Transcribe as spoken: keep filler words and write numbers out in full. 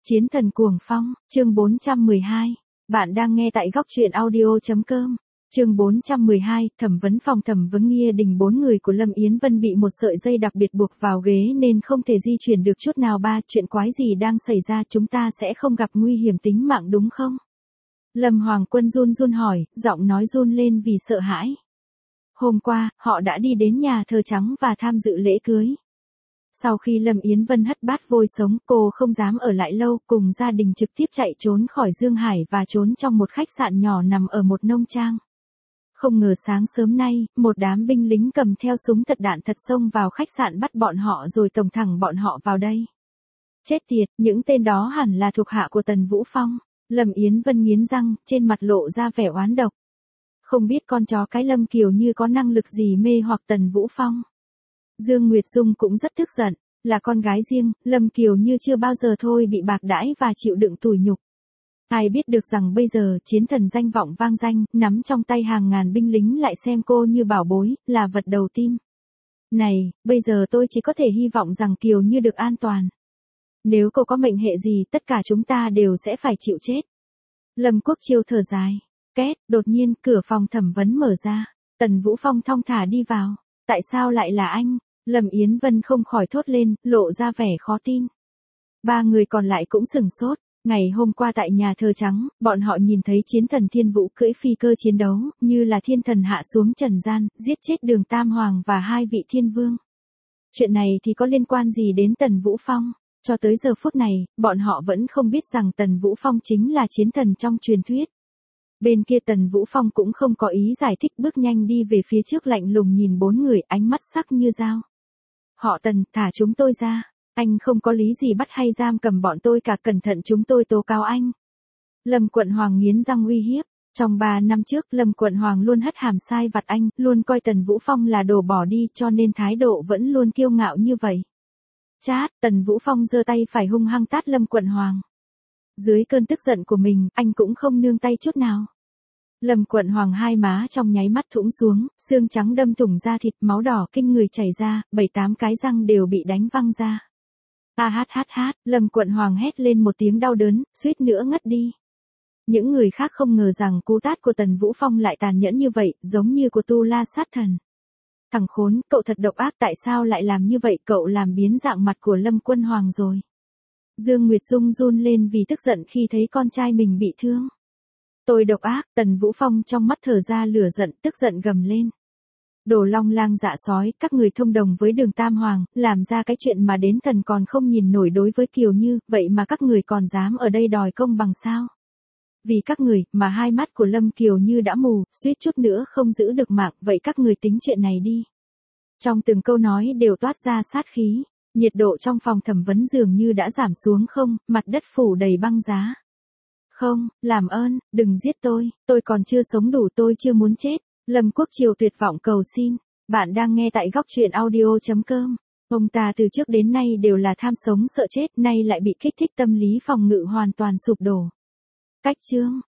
Chiến thần cuồng phong, chương bốn trăm mười hai. Bạn đang nghe tại góc truyện audio chấm com. Chương bốn trăm mười hai, thẩm vấn phòng thẩm vấn Nghia Đình. Bốn người của Lâm Yến Vân bị một sợi dây đặc biệt buộc vào ghế nên không thể di chuyển được chút nào. Ba, chuyện quái gì đang xảy ra, chúng ta sẽ không gặp nguy hiểm tính mạng đúng không? Lâm Hoàng Quân run run hỏi, giọng nói run lên vì sợ hãi. Hôm qua, họ đã đi đến nhà thờ trắng và tham dự lễ cưới. Sau khi Lâm Yến Vân hất bát vôi sống, cô không dám ở lại lâu, cùng gia đình trực tiếp chạy trốn khỏi Dương Hải và trốn trong một khách sạn nhỏ nằm ở một nông trang. Không ngờ sáng sớm nay, một đám binh lính cầm theo súng thật đạn thật xông vào khách sạn bắt bọn họ rồi tổng thẳng bọn họ vào đây. Chết tiệt, những tên đó hẳn là thuộc hạ của Tần Vũ Phong. Lâm Yến Vân nghiến răng, trên mặt lộ ra vẻ oán độc. Không biết con chó cái Lâm Kiều Như có năng lực gì mê hoặc Tần Vũ Phong. Dương Nguyệt Dung cũng rất tức giận, là con gái riêng, Lâm Kiều Như chưa bao giờ thôi bị bạc đãi và chịu đựng tủi nhục. Ai biết được rằng bây giờ chiến thần danh vọng vang danh, nắm trong tay hàng ngàn binh lính lại xem cô như bảo bối, là vật đầu tim. Này, bây giờ tôi chỉ có thể hy vọng rằng Kiều Như được an toàn. Nếu cô có mệnh hệ gì, tất cả chúng ta đều sẽ phải chịu chết. Lâm Quốc Chiêu thở dài. Két, đột nhiên, cửa phòng thẩm vấn mở ra. Tần Vũ Phong thong thả đi vào. Tại sao lại là anh? Lâm Yến Vân không khỏi thốt lên, lộ ra vẻ khó tin. Ba người còn lại cũng sửng sốt. Ngày hôm qua tại nhà thờ trắng, bọn họ nhìn thấy chiến thần Thiên Vũ cưỡi phi cơ chiến đấu, như là thiên thần hạ xuống trần gian, giết chết Đường Tam Hoàng và hai vị thiên vương. Chuyện này thì có liên quan gì đến Tần Vũ Phong? Cho tới giờ phút này, bọn họ vẫn không biết rằng Tần Vũ Phong chính là chiến thần trong truyền thuyết. Bên kia Tần Vũ Phong cũng không có ý giải thích, bước nhanh đi về phía trước lạnh lùng nhìn bốn người, ánh mắt sắc như dao. Họ Tần, thả chúng tôi ra. Anh không có lý gì bắt hay giam cầm bọn tôi cả, cẩn thận chúng tôi tố cáo anh. Lâm Quận Hoàng nghiến răng uy hiếp. Trong ba năm trước, Lâm Quận Hoàng luôn hất hàm sai vặt anh, luôn coi Tần Vũ Phong là đồ bỏ đi, cho nên thái độ vẫn luôn kiêu ngạo như vậy. Chát, Tần Vũ Phong giơ tay phải hung hăng tát Lâm Quận Hoàng. Dưới cơn tức giận của mình, anh cũng không nương tay chút nào. Lâm Quận Hoàng hai má trong nháy mắt thủng xuống, xương trắng đâm thủng da thịt, máu đỏ kinh người chảy ra, bảy tám cái răng đều bị đánh văng ra. A hát hát hát, Lâm Quận Hoàng hét lên một tiếng đau đớn, suýt nữa ngất đi. Những người khác không ngờ rằng cú tát của Tần Vũ Phong lại tàn nhẫn như vậy, giống như của Tu La sát thần. Thằng khốn, cậu thật độc ác, tại sao lại làm như vậy, cậu làm biến dạng mặt của Lâm Quận Hoàng rồi. Dương Nguyệt Dung run lên vì tức giận khi thấy con trai mình bị thương. Tôi độc ác, Tần Vũ Phong trong mắt thở ra lửa giận, tức giận gầm lên. Đồ long lang dạ sói, các người thông đồng với Đường Tam Hoàng, làm ra cái chuyện mà đến thần còn không nhìn nổi đối với Kiều Như, vậy mà các người còn dám ở đây đòi công bằng sao? Vì các người, mà hai mắt của Lâm Kiều Như đã mù, suýt chút nữa không giữ được mạng, vậy các người tính chuyện này đi. Trong từng câu nói đều toát ra sát khí, nhiệt độ trong phòng thẩm vấn dường như đã giảm xuống không, mặt đất phủ đầy băng giá. Không, làm ơn, đừng giết tôi, tôi còn chưa sống đủ, tôi chưa muốn chết. Lâm Quốc Chiêu tuyệt vọng cầu xin. Bạn đang nghe tại góc truyện audio chấm com. Ông ta từ trước đến nay đều là tham sống sợ chết, nay lại bị kích thích tâm lý phòng ngự hoàn toàn sụp đổ. Cách chương,